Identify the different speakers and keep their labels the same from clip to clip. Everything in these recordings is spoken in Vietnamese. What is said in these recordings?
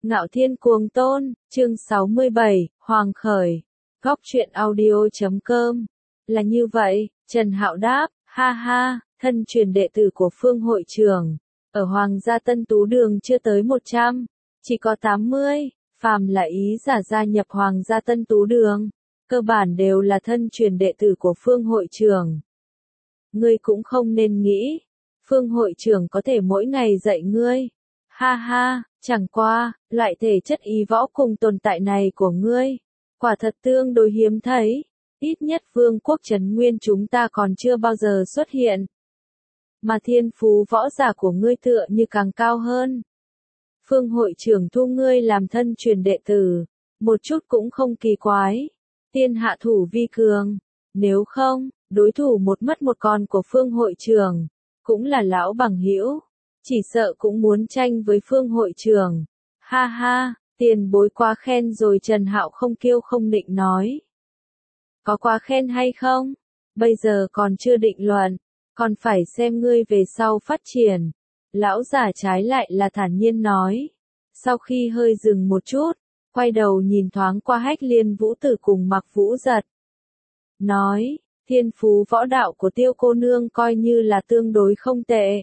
Speaker 1: Ngạo Thiên Cuồng Tôn, chương 67, Hoàng Khởi, Góc truyện audio.com. Là như vậy, Trần Hạo đáp, ha ha, thân truyền đệ tử của Phương hội trưởng, ở Hoàng gia Tân Tú Đường chưa tới 100, chỉ có 80, phàm là ý giả gia nhập Hoàng gia Tân Tú Đường, cơ bản đều là thân truyền đệ tử của Phương hội trưởng. Ngươi cũng không nên nghĩ, Phương hội trưởng có thể mỗi ngày dạy ngươi. Ha ha, chẳng qua, loại thể chất y võ cùng tồn tại này của ngươi, quả thật tương đối hiếm thấy, ít nhất Vương quốc Trấn Nguyên chúng ta còn chưa bao giờ xuất hiện. Mà thiên phú võ giả của ngươi tựa như càng cao hơn. Phương hội trưởng thu ngươi làm thân truyền đệ tử, một chút cũng không kỳ quái. Tiên hạ thủ vi cường, nếu không, đối thủ một mất một còn của Phương hội trưởng, cũng là lão bằng hữu, chỉ sợ cũng muốn tranh với Phương hội trưởng. Ha ha, tiền bối quá khen rồi. Trần Hạo không kiêu không nịnh nói. Có quá khen hay không? Bây giờ còn chưa định luận, còn phải xem ngươi về sau phát triển. Lão giả trái lại là thản nhiên nói. Sau khi hơi dừng một chút, quay đầu nhìn thoáng qua Hách Liên Vũ Tử cùng Mặc Vũ Giật. Nói, thiên phú võ đạo của Tiêu cô nương coi như là tương đối không tệ.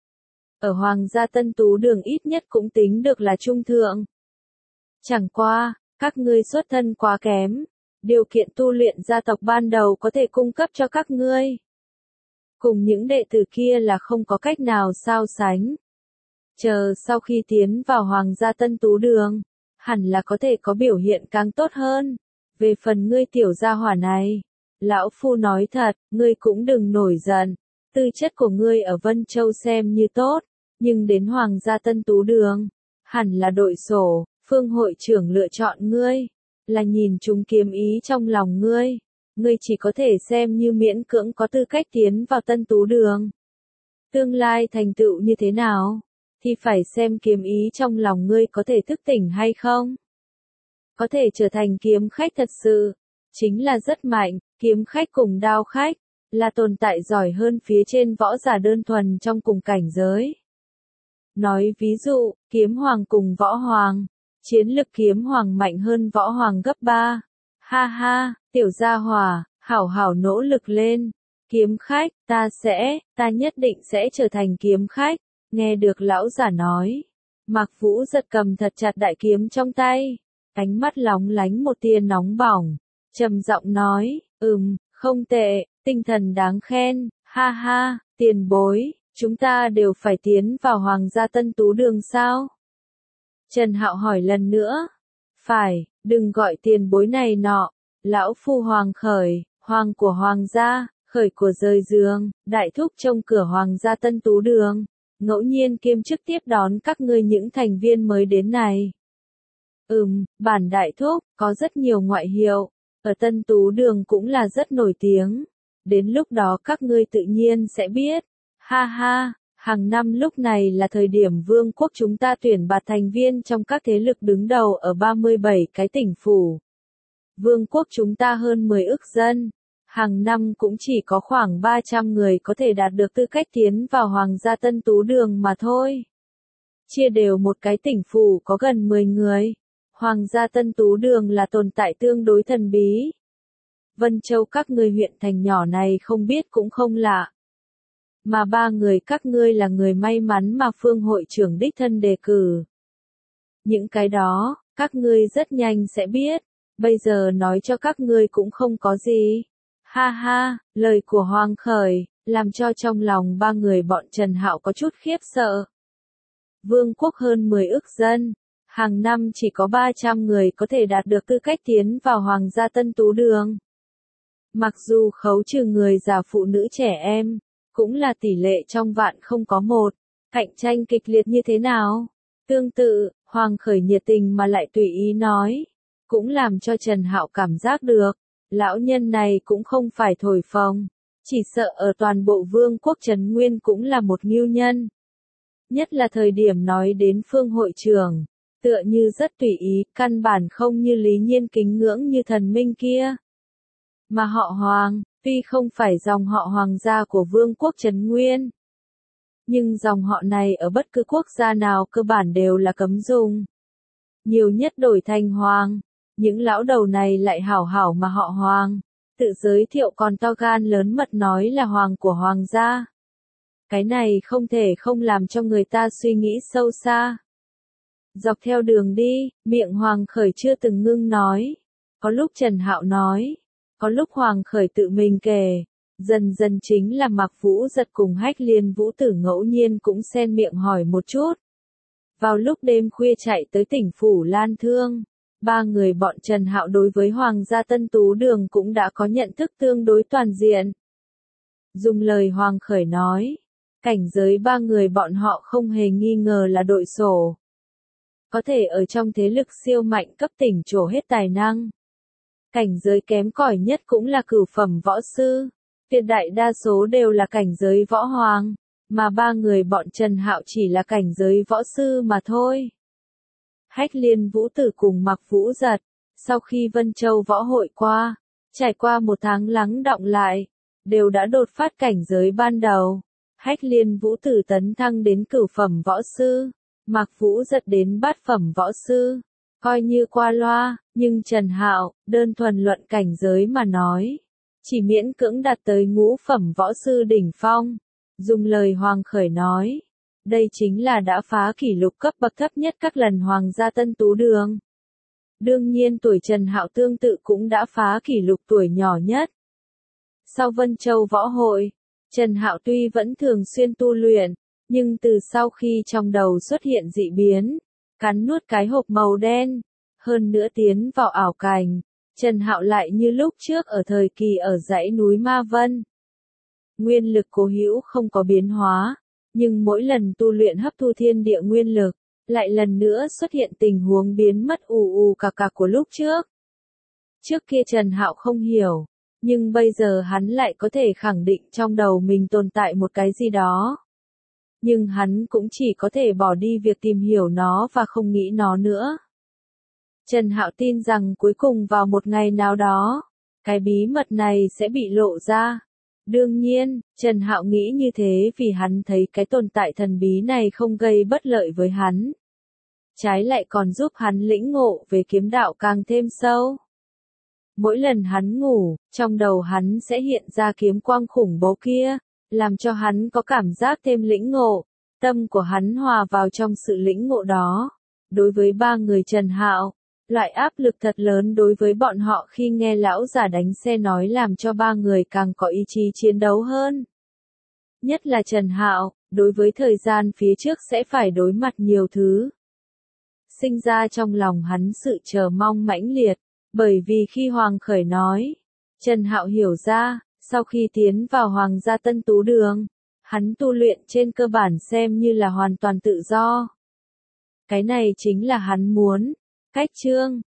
Speaker 1: Ở Hoàng gia Tân Tú Đường ít nhất cũng tính được là trung thượng. Chẳng qua, các ngươi xuất thân quá kém, điều kiện tu luyện gia tộc ban đầu có thể cung cấp cho các ngươi. Cùng những đệ tử kia là không có cách nào so sánh. Chờ sau khi tiến vào Hoàng gia Tân Tú Đường, hẳn là có thể có biểu hiện càng tốt hơn. Về phần ngươi tiểu gia hỏa này, lão phu nói thật, ngươi cũng đừng nổi giận. Tư chất của ngươi ở Vân Châu xem như tốt, nhưng đến Hoàng gia Tân Tú Đường, hẳn là đội sổ. Phương hội trưởng lựa chọn ngươi, là nhìn chúng kiếm ý trong lòng ngươi. Ngươi chỉ có thể xem như miễn cưỡng có tư cách tiến vào Tân Tú Đường. Tương lai thành tựu như thế nào, thì phải xem kiếm ý trong lòng ngươi có thể thức tỉnh hay không. Có thể trở thành kiếm khách thật sự, chính là rất mạnh. Kiếm khách cùng đao khách, là tồn tại giỏi hơn phía trên võ giả đơn thuần trong cùng cảnh giới. Nói ví dụ, kiếm hoàng cùng võ hoàng, chiến lực kiếm hoàng mạnh hơn võ hoàng gấp 3. Ha ha, tiểu gia hỏa, hảo hảo nỗ lực lên. Kiếm khách, ta nhất định sẽ trở thành kiếm khách. Nghe được lão giả nói, Mặc Vũ Giật cầm thật chặt đại kiếm trong tay, ánh mắt lóng lánh một tia nóng bỏng, trầm giọng nói, không tệ, tinh thần đáng khen, ha ha, tiền bối, chúng ta đều phải tiến vào Hoàng gia Tân Tú Đường sao? Trần Hạo hỏi lần nữa. Phải, đừng gọi tiền bối này nọ, lão phu Hoàng Khởi, hoàng của Hoàng gia, khởi của rời giường, đại thúc trông cửa Hoàng gia Tân Tú Đường, ngẫu nhiên kiêm chức tiếp đón các ngươi những thành viên mới đến này. Bản đại thúc, có rất nhiều ngoại hiệu, ở Tân Tú Đường cũng là rất nổi tiếng, đến lúc đó các ngươi tự nhiên sẽ biết. Ha ha, hàng năm lúc này là thời điểm vương quốc chúng ta tuyển bạt thành viên trong các thế lực đứng đầu ở 37 cái tỉnh phủ. Vương quốc chúng ta hơn 10 ức dân, hàng năm cũng chỉ có khoảng 300 người có thể đạt được tư cách tiến vào Hoàng gia Tân Tú Đường mà thôi. Chia đều một cái tỉnh phủ có gần 10 người. Hoàng gia Tân Tú Đường là tồn tại tương đối thần bí. Vân Châu các ngươi huyện thành nhỏ này không biết cũng không lạ. Mà 3 người các ngươi là người may mắn mà Phương hội trưởng đích thân đề cử. Những cái đó, các ngươi rất nhanh sẽ biết, bây giờ nói cho các ngươi cũng không có gì. Ha ha, lời của Hoàng Khởi, làm cho trong lòng 3 người bọn Trần Hạo có chút khiếp sợ. Vương quốc hơn 10 ức dân, hàng năm chỉ có 300 người có thể đạt được tư cách tiến vào Hoàng gia Tân Tú Đường. Mặc dù khấu trừ người già phụ nữ trẻ em, cũng là tỷ lệ trong vạn không có một, cạnh tranh kịch liệt như thế nào. Tương tự, Hoàng Khởi nhiệt tình mà lại tùy ý nói, cũng làm cho Trần Hạo cảm giác được, lão nhân này cũng không phải thổi phồng, chỉ sợ ở toàn bộ vương quốc Trấn Nguyên cũng là một ngưu nhân. Nhất là thời điểm nói đến Phương hội trưởng, tựa như rất tùy ý, căn bản không như Lý Nhiên kính ngưỡng như thần minh kia. Mà họ Hoàng, tuy không phải dòng họ Hoàng gia của vương quốc Trấn Nguyên, nhưng dòng họ này ở bất cứ quốc gia nào cơ bản đều là cấm dùng. nhiều nhất đổi thành Hoàng. Những lão đầu này lại hảo hảo mà họ Hoàng, tự giới thiệu còn to gan lớn mật nói là Hoàng của Hoàng gia. Cái này không thể không làm cho người ta suy nghĩ sâu xa. Dọc theo đường đi, miệng Hoàng Khởi chưa từng ngưng nói. Có lúc Trần Hạo nói, có lúc Hoàng Khởi tự mình kể. Dần dần chính là Mạc Vũ Giật cùng Hách Liên Vũ Tử ngẫu nhiên cũng xen miệng hỏi một chút. Vào lúc đêm khuya chạy tới tỉnh Phủ Lan Thương, ba người bọn Trần Hạo đối với Hoàng gia Tân Tú Đường cũng đã có nhận thức tương đối toàn diện. Dùng lời Hoàng Khởi nói, cảnh giới ba người bọn họ không hề nghi ngờ là đội sổ. Có thể ở trong thế lực siêu mạnh cấp tỉnh trổ hết tài năng. Cảnh giới kém cỏi nhất cũng là cửu phẩm võ sư. Tuyệt đại đa số đều là cảnh giới võ hoàng, mà ba người bọn Trần Hạo chỉ là cảnh giới võ sư mà thôi. Hách Liên Vũ Tử cùng Mạc Vũ Giật, sau khi Vân Châu võ hội qua, trải qua một tháng lắng đọng lại, đều đã đột phát cảnh giới ban đầu. Hách Liên Vũ Tử tấn thăng đến cửu phẩm võ sư, Mạc Vũ Giật đến bát phẩm võ sư, coi như qua loa, nhưng Trần Hạo, đơn thuần luận cảnh giới mà nói, chỉ miễn cưỡng đạt tới ngũ phẩm võ sư đỉnh phong. Dùng lời Hoàng Khởi nói, đây chính là đã phá kỷ lục cấp bậc thấp nhất các lần Hoàng gia Tân Tú Đường. Đương nhiên tuổi Trần Hạo tương tự cũng đã phá kỷ lục tuổi nhỏ nhất. Sau Vân Châu võ hội, Trần Hạo tuy vẫn thường xuyên tu luyện, nhưng từ sau khi trong đầu xuất hiện dị biến, cắn nuốt cái hộp màu đen, hơn nữa tiến vào ảo cảnh, Trần Hạo lại như lúc trước ở thời kỳ ở dãy núi Ma Vân. Nguyên lực cố hữu không có biến hóa, nhưng mỗi lần tu luyện hấp thu thiên địa nguyên lực, lại lần nữa xuất hiện tình huống biến mất ù cạc của lúc trước. Trước kia Trần Hạo không hiểu, nhưng bây giờ hắn lại có thể khẳng định trong đầu mình tồn tại một cái gì đó. Nhưng hắn cũng chỉ có thể bỏ đi việc tìm hiểu nó và không nghĩ nó nữa. Trần Hạo tin rằng cuối cùng vào một ngày nào đó, cái bí mật này sẽ bị lộ ra. Đương nhiên, Trần Hạo nghĩ như thế vì hắn thấy cái tồn tại thần bí này không gây bất lợi với hắn. Trái lại còn giúp hắn lĩnh ngộ về kiếm đạo càng thêm sâu. Mỗi lần hắn ngủ, trong đầu hắn sẽ hiện ra kiếm quang khủng bố kia, làm cho hắn có cảm giác thêm lĩnh ngộ. Tâm của hắn hòa vào trong sự lĩnh ngộ đó. Đối với ba người Trần Hạo, loại áp lực thật lớn đối với bọn họ khi nghe lão già đánh xe nói làm cho ba người càng có ý chí chiến đấu hơn. Nhất là Trần Hạo, đối với thời gian phía trước sẽ phải đối mặt nhiều thứ. Sinh ra trong lòng hắn sự chờ mong mãnh liệt, bởi vì khi Hoàng Khởi nói, Trần Hạo hiểu ra, sau khi tiến vào Hoàng gia Tân Tú Đường, hắn tu luyện trên cơ bản xem như là hoàn toàn tự do. Cái này chính là hắn muốn. Cách chương